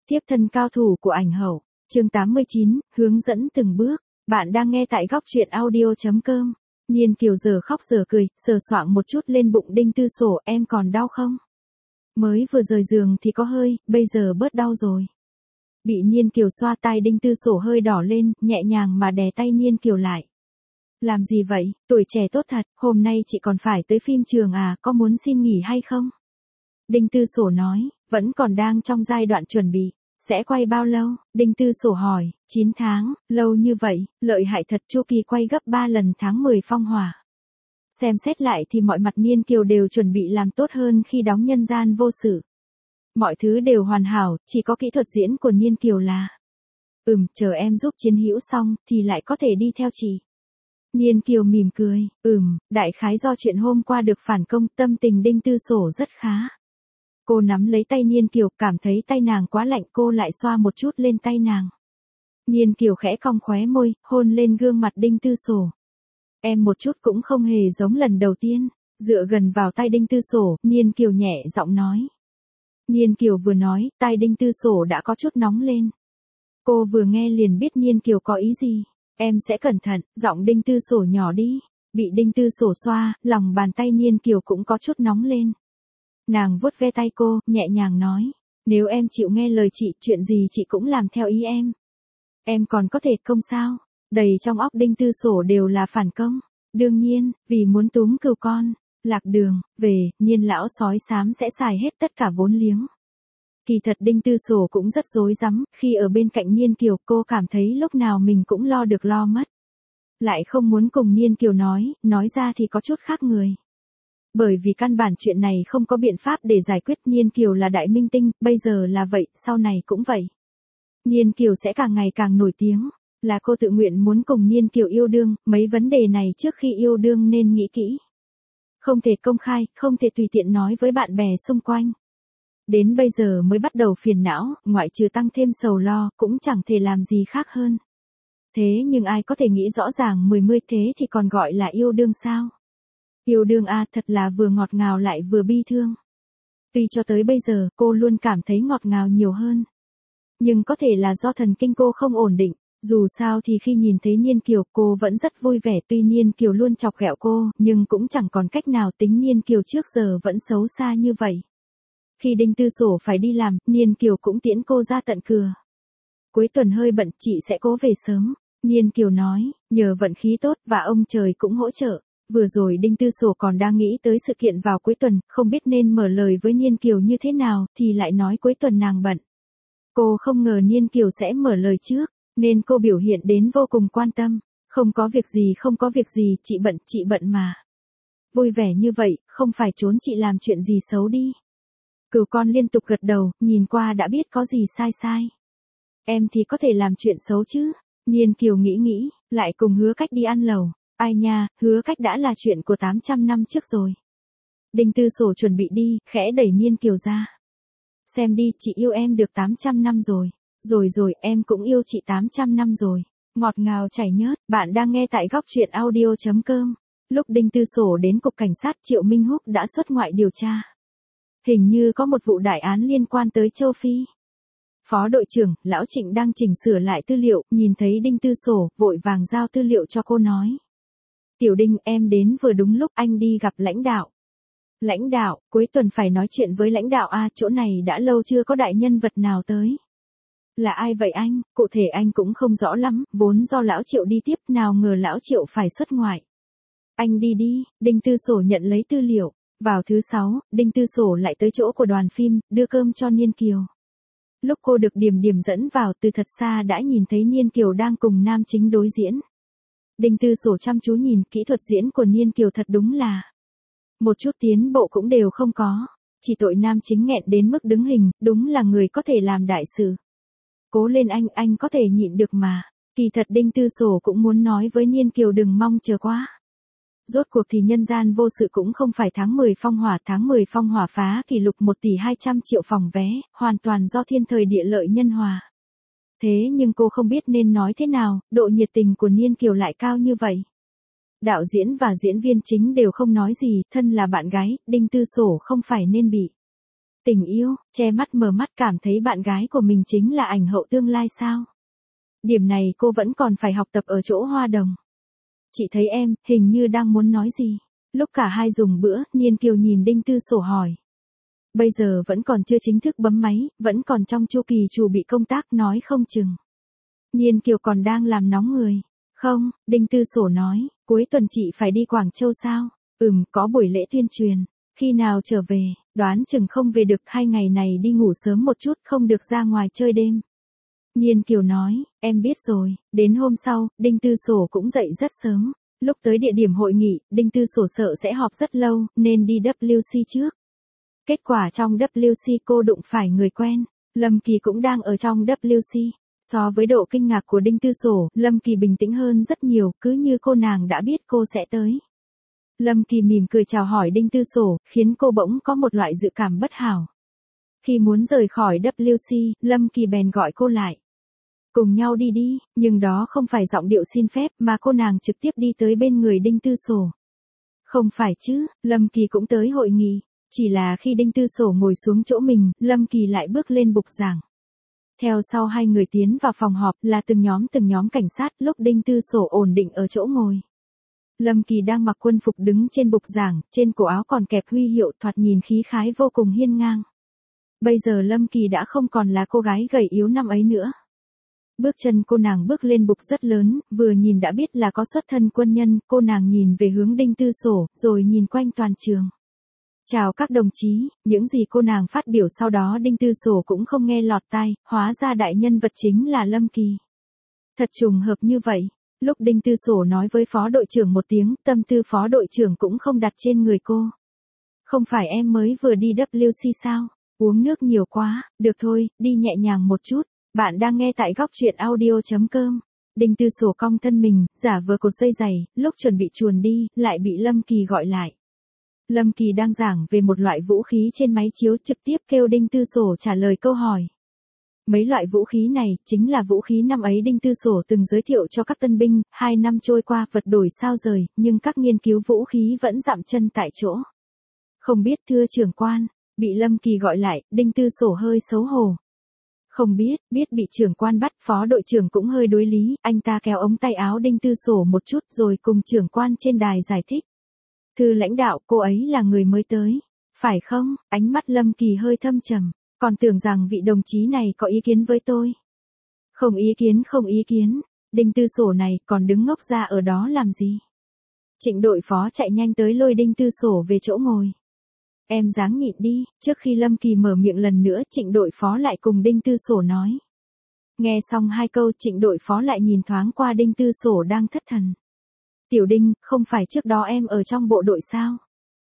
Tiếp thân cao thủ của ảnh hậu, chương 89, hướng dẫn từng bước. Bạn đang nghe tại góc truyện audio.com. Nhiên Kiều giờ khóc giờ cười, sờ soạng một chút lên bụng Đinh Tư Sổ, em còn đau không? Mới vừa rời giường thì có hơi, bây giờ bớt đau rồi. Bị Nhiên Kiều xoa tai Đinh Tư Sổ hơi đỏ lên, nhẹ nhàng mà đè tay Nhiên Kiều lại. Làm gì vậy, tuổi trẻ tốt thật, hôm nay chị còn phải tới phim trường à, có muốn xin nghỉ hay không? Đinh Tư Sổ nói, vẫn còn đang trong giai đoạn chuẩn bị. Sẽ quay bao lâu? Đinh Tư Sổ hỏi, 9 tháng, lâu như vậy, lợi hại thật, chu kỳ quay gấp 3 lần tháng 10 phong hỏa. Xem xét lại thì mọi mặt Nhiên Kiều đều chuẩn bị làm tốt hơn khi đóng nhân gian vô sự. Mọi thứ đều hoàn hảo, chỉ có kỹ thuật diễn của Nhiên Kiều là. Chờ em giúp Chiến Hữu xong, thì lại có thể đi theo chị. Nhiên Kiều mỉm cười, đại khái do chuyện hôm qua được phản công, tâm tình Đinh Tư Sổ rất khá. Cô nắm lấy tay Nhiên Kiều, cảm thấy tay nàng quá lạnh, cô lại xoa một chút lên tay nàng. Nhiên Kiều khẽ cong khóe môi, hôn lên gương mặt Đinh Tư Sổ. Em một chút cũng không hề giống lần đầu tiên. Dựa gần vào tay Đinh Tư Sổ, Nhiên Kiều nhẹ giọng nói. Nhiên Kiều vừa nói, tai Đinh Tư Sổ đã có chút nóng lên. Cô vừa nghe liền biết Nhiên Kiều có ý gì. Em sẽ cẩn thận, giọng Đinh Tư Sổ nhỏ đi. Bị Đinh Tư Sổ xoa, lòng bàn tay Nhiên Kiều cũng có chút nóng lên. Nàng vuốt ve tay cô, nhẹ nhàng nói. Nếu em chịu nghe lời chị, chuyện gì chị cũng làm theo ý em. Em còn có thể công sao? Đầy trong óc Đinh Tư Sổ đều là phản công. Đương nhiên, vì muốn túm cừu con, lạc đường, về, Nhiên lão sói xám sẽ xài hết tất cả vốn liếng. Kỳ thật Đinh Tư Sổ cũng rất rối rắm, khi ở bên cạnh Nhiên Kiều cô cảm thấy lúc nào mình cũng lo được lo mất. Lại không muốn cùng Nhiên Kiều nói ra thì có chút khác người. Bởi vì căn bản chuyện này không có biện pháp để giải quyết. Nhiên Kiều là đại minh tinh, bây giờ là vậy, sau này cũng vậy. Nhiên Kiều sẽ càng ngày càng nổi tiếng, là cô tự nguyện muốn cùng Nhiên Kiều yêu đương, mấy vấn đề này trước khi yêu đương nên nghĩ kỹ. Không thể công khai, không thể tùy tiện nói với bạn bè xung quanh. Đến bây giờ mới bắt đầu phiền não, ngoại trừ tăng thêm sầu lo, cũng chẳng thể làm gì khác hơn. Thế nhưng ai có thể nghĩ rõ ràng 10 thế thì còn gọi là yêu đương sao? Yêu đương thật là vừa ngọt ngào lại vừa bi thương. Tuy cho tới bây giờ cô luôn cảm thấy ngọt ngào nhiều hơn. Nhưng có thể là do thần kinh cô không ổn định. Dù sao thì khi nhìn thấy Nhiên Kiều cô vẫn rất vui vẻ. Tuy Nhiên Kiều luôn chọc ghẹo cô, nhưng cũng chẳng còn cách nào, tính Nhiên Kiều trước giờ vẫn xấu xa như vậy. Khi Đinh Tư Sổ phải đi làm, Nhiên Kiều cũng tiễn cô ra tận cửa. Cuối tuần hơi bận, chị sẽ cố về sớm. Nhiên Kiều nói, nhờ vận khí tốt và ông trời cũng hỗ trợ. Vừa rồi Đinh Tư Sổ còn đang nghĩ tới sự kiện vào cuối tuần, không biết nên mở lời với Nhiên Kiều như thế nào, thì lại nói cuối tuần nàng bận. Cô không ngờ Nhiên Kiều sẽ mở lời trước, nên cô biểu hiện đến vô cùng quan tâm. Không có việc gì, chị bận mà. Vui vẻ như vậy, không phải trốn chị làm chuyện gì xấu đi. Cừu con liên tục gật đầu, nhìn qua đã biết có gì sai. Em thì có thể làm chuyện xấu chứ. Nhiên Kiều nghĩ, lại cùng Hứa Cách đi ăn lẩu. Ai nha, Hứa Cách đã là chuyện của 800 năm trước rồi. Đinh Tư Sổ chuẩn bị đi, khẽ đẩy Nhiên Kiều ra. Xem đi, chị yêu em được 800 năm rồi. Rồi, em cũng yêu chị 800 năm rồi. Ngọt ngào chảy nhớt, bạn đang nghe tại góc truyện audio.com. Lúc Đinh Tư Sổ đến cục cảnh sát, Triệu Minh Húc đã xuất ngoại điều tra. Hình như có một vụ đại án liên quan tới châu Phi. Phó đội trưởng, Lão Trịnh đang chỉnh sửa lại tư liệu, nhìn thấy Đinh Tư Sổ, vội vàng giao tư liệu cho cô nói. Tiểu Đinh, em đến vừa đúng lúc, anh đi gặp lãnh đạo. Lãnh đạo, cuối tuần phải nói chuyện với lãnh đạo chỗ này đã lâu chưa có đại nhân vật nào tới. Là ai vậy anh? Cụ thể anh cũng không rõ lắm, vốn do Lão Triệu đi tiếp, nào ngờ Lão Triệu phải xuất ngoại. Anh đi, Đinh Tư Sổ nhận lấy tư liệu. Vào thứ 6, Đinh Tư Sổ lại tới chỗ của đoàn phim, đưa cơm cho Nhiên Kiều. Lúc cô được Điểm dẫn vào, từ thật xa đã nhìn thấy Nhiên Kiều đang cùng nam chính đối diễn. Đinh Tư Sổ chăm chú nhìn, kỹ thuật diễn của Nhiên Kiều thật đúng là một chút tiến bộ cũng đều không có. Chỉ tội nam chính nghẹn đến mức đứng hình, đúng là người có thể làm đại sự. Cố lên anh có thể nhịn được mà. Kỳ thật Đinh Tư Sổ cũng muốn nói với Nhiên Kiều đừng mong chờ quá. Rốt cuộc thì nhân gian vô sự cũng không phải tháng 10 phong hỏa phá kỷ lục 1 tỷ 200 triệu phòng vé, hoàn toàn do thiên thời địa lợi nhân hòa. Thế nhưng cô không biết nên nói thế nào, độ nhiệt tình của Nhiên Kiều lại cao như vậy. Đạo diễn và diễn viên chính đều không nói gì, thân là bạn gái, Đinh Tư Sổ không phải nên bị Tình yêu, che mắt mở mắt cảm thấy bạn gái của mình chính là ảnh hậu tương lai sao? Điểm này cô vẫn còn phải học tập ở chỗ Hoa Đồng. Chị thấy em, hình như đang muốn nói gì. Lúc cả hai dùng bữa, Niên Kiều nhìn Đinh Tư Sổ hỏi. Bây giờ vẫn còn chưa chính thức bấm máy, vẫn còn trong chu kỳ chuẩn bị công tác nói không chừng. Niên Kiều còn đang làm nóng người. Không, Đinh Tư Sổ nói, cuối tuần chị phải đi Quảng Châu sao? Có buổi lễ tuyên truyền. Khi nào trở về, đoán chừng không về được, 2 ngày này đi ngủ sớm một chút, không được ra ngoài chơi đêm. Niên Kiều nói, em biết rồi. Đến hôm sau, Đinh Tư Sổ cũng dậy rất sớm. Lúc tới địa điểm hội nghị, Đinh Tư Sổ sợ sẽ họp rất lâu, nên đi WC trước. Kết quả trong WC cô đụng phải người quen. Lâm Kỳ cũng đang ở trong WC. So với độ kinh ngạc của Đinh Tư Sổ, Lâm Kỳ bình tĩnh hơn rất nhiều, cứ như cô nàng đã biết cô sẽ tới. Lâm Kỳ mỉm cười chào hỏi Đinh Tư Sổ, khiến cô bỗng có một loại dự cảm bất hảo. Khi muốn rời khỏi WC, Lâm Kỳ bèn gọi cô lại. Cùng nhau đi đi, nhưng đó không phải giọng điệu xin phép mà cô nàng trực tiếp đi tới bên người Đinh Tư Sổ. Không phải chứ, Lâm Kỳ cũng tới hội nghị, chỉ là khi Đinh Tư Sổ ngồi xuống chỗ mình, Lâm Kỳ lại bước lên bục giảng. Theo sau hai người tiến vào phòng họp là từng nhóm cảnh sát, lúc Đinh Tư Sổ ổn định ở chỗ ngồi. Lâm Kỳ đang mặc quân phục đứng trên bục giảng, trên cổ áo còn kẹp huy hiệu, thoạt nhìn khí khái vô cùng hiên ngang. Bây giờ Lâm Kỳ đã không còn là cô gái gầy yếu năm ấy nữa. Bước chân cô nàng bước lên bục rất lớn, vừa nhìn đã biết là có xuất thân quân nhân, cô nàng nhìn về hướng Đinh Tư Sổ, rồi nhìn quanh toàn trường. Chào các đồng chí, những gì cô nàng phát biểu sau đó Đinh Tư Sổ cũng không nghe lọt tai, hóa ra đại nhân vật chính là Lâm Kỳ. Thật trùng hợp như vậy, lúc Đinh Tư Sổ nói với phó đội trưởng một tiếng, tâm tư phó đội trưởng cũng không đặt trên người cô. Không phải em mới vừa đi WC sao, uống nước nhiều quá, được thôi, đi nhẹ nhàng một chút. Bạn đang nghe tại góc truyện audio.com. Đinh Tư Sổ cong thân mình, giả vờ cột dây giày, lúc chuẩn bị chuồn đi, lại bị Lâm Kỳ gọi lại. Lâm Kỳ đang giảng về một loại vũ khí trên máy chiếu, trực tiếp kêu Đinh Tư Sổ trả lời câu hỏi. Mấy loại vũ khí này, chính là vũ khí năm ấy Đinh Tư Sổ từng giới thiệu cho các tân binh, 2 năm trôi qua vật đổi sao rời, nhưng các nghiên cứu vũ khí vẫn dậm chân tại chỗ. Không biết thưa trưởng quan, bị Lâm Kỳ gọi lại, Đinh Tư Sổ hơi xấu hổ. Không biết, biết bị trưởng quan bắt, phó đội trưởng cũng hơi đối lý, anh ta kéo ống tay áo Đinh Tư Sổ một chút rồi cùng trưởng quan trên đài giải thích. Thưa lãnh đạo, cô ấy là người mới tới. Phải không? Ánh mắt Lâm Kỳ hơi thâm trầm, còn tưởng rằng vị đồng chí này có ý kiến với tôi. Không ý kiến, Đinh Tư Sổ này còn đứng ngốc ra ở đó làm gì? Trịnh đội phó chạy nhanh tới lôi Đinh Tư Sổ về chỗ ngồi. Em ráng nhịn đi, trước khi Lâm Kỳ mở miệng lần nữa Trịnh đội phó lại cùng Đinh Tư Sổ nói. Nghe xong 2 câu Trịnh đội phó lại nhìn thoáng qua Đinh Tư Sổ đang thất thần. Tiểu Đinh, không phải trước đó em ở trong bộ đội sao?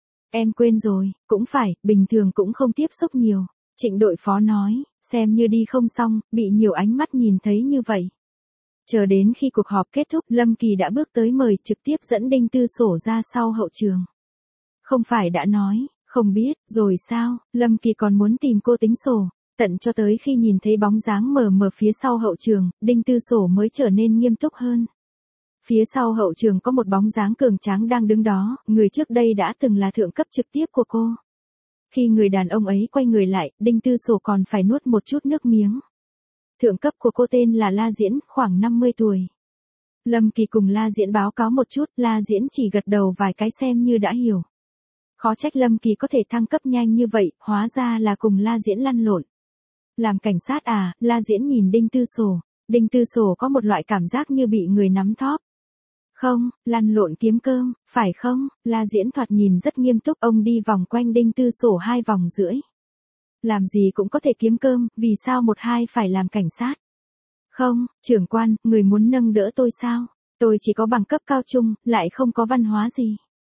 Em quên rồi, cũng phải, bình thường cũng không tiếp xúc nhiều. Trịnh đội phó nói, xem như đi không xong, bị nhiều ánh mắt nhìn thấy như vậy. Chờ đến khi cuộc họp kết thúc, Lâm Kỳ đã bước tới mời trực tiếp dẫn Đinh Tư Sổ ra sau hậu trường. Không phải đã nói, không biết, rồi sao, Lâm Kỳ còn muốn tìm cô tính sổ. Tận cho tới khi nhìn thấy bóng dáng mờ mờ phía sau hậu trường, Đinh Tư Sổ mới trở nên nghiêm túc hơn. Phía sau hậu trường có một bóng dáng cường tráng đang đứng đó, người trước đây đã từng là thượng cấp trực tiếp của cô. Khi người đàn ông ấy quay người lại, Đinh Tư Sổ còn phải nuốt một chút nước miếng. Thượng cấp của cô tên là La Diễn, khoảng 50 tuổi. Lâm Kỳ cùng La Diễn báo cáo một chút, La Diễn chỉ gật đầu vài cái xem như đã hiểu. Khó trách Lâm Kỳ có thể thăng cấp nhanh như vậy, hóa ra là cùng La Diễn lăn lộn. Làm cảnh sát à, La Diễn nhìn Đinh Tư Sổ. Đinh Tư Sổ có một loại cảm giác như bị người nắm thóp. Không, lăn lộn kiếm cơm, phải không? La Diễn thoạt nhìn rất nghiêm túc, ông đi vòng quanh Đinh Tư Sổ 2 vòng rưỡi. Làm gì cũng có thể kiếm cơm, vì sao một hai phải làm cảnh sát? Không, trưởng quan, người muốn nâng đỡ tôi sao? Tôi chỉ có bằng cấp cao trung, lại không có văn hóa gì.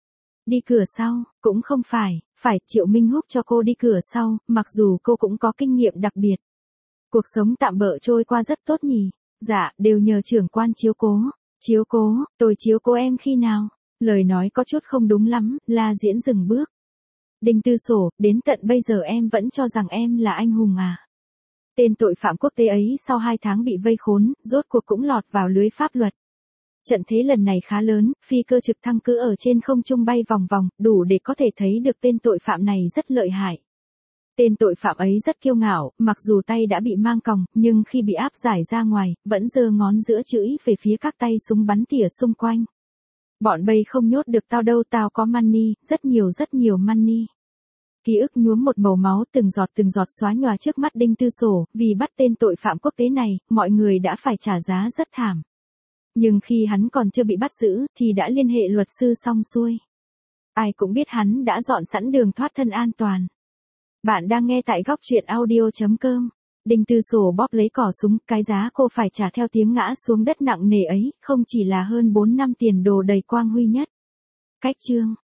Đi cửa sau, cũng không phải Triệu Minh Húc cho cô đi cửa sau, mặc dù cô cũng có kinh nghiệm đặc biệt. Cuộc sống tạm bợ trôi qua rất tốt nhỉ? Dạ, đều nhờ trưởng quan chiếu cố. Chiếu cố, tôi chiếu cố em khi nào? Lời nói có chút không đúng lắm, La Diễn dừng bước. Đinh Tư Sổ, đến tận bây giờ em vẫn cho rằng em là anh hùng à? Tên tội phạm quốc tế ấy sau 2 tháng bị vây khốn, rốt cuộc cũng lọt vào lưới pháp luật. Trận thế lần này khá lớn, phi cơ trực thăng cứ ở trên không trung bay vòng vòng, đủ để có thể thấy được tên tội phạm này rất lợi hại. Tên tội phạm ấy rất kiêu ngạo, mặc dù tay đã bị mang còng, nhưng khi bị áp giải ra ngoài, vẫn giơ ngón giữa chưỡi về phía các tay súng bắn tỉa xung quanh. Bọn bay không nhốt được tao đâu, tao có money, rất nhiều money. Ký ức nhuốm một màu máu, từng giọt xóa nhòa trước mắt Đinh Tư Sổ, vì bắt tên tội phạm quốc tế này, mọi người đã phải trả giá rất thảm. Nhưng khi hắn còn chưa bị bắt giữ, thì đã liên hệ luật sư xong xuôi. Ai cũng biết hắn đã dọn sẵn đường thoát thân an toàn. Bạn đang nghe tại góc truyện audio.com. Đinh Tư Sổ bóp lấy cò súng, cái giá cô phải trả theo tiếng ngã xuống đất nặng nề ấy, không chỉ là hơn 4 năm tiền đồ đầy quang huy nhất. Cách chương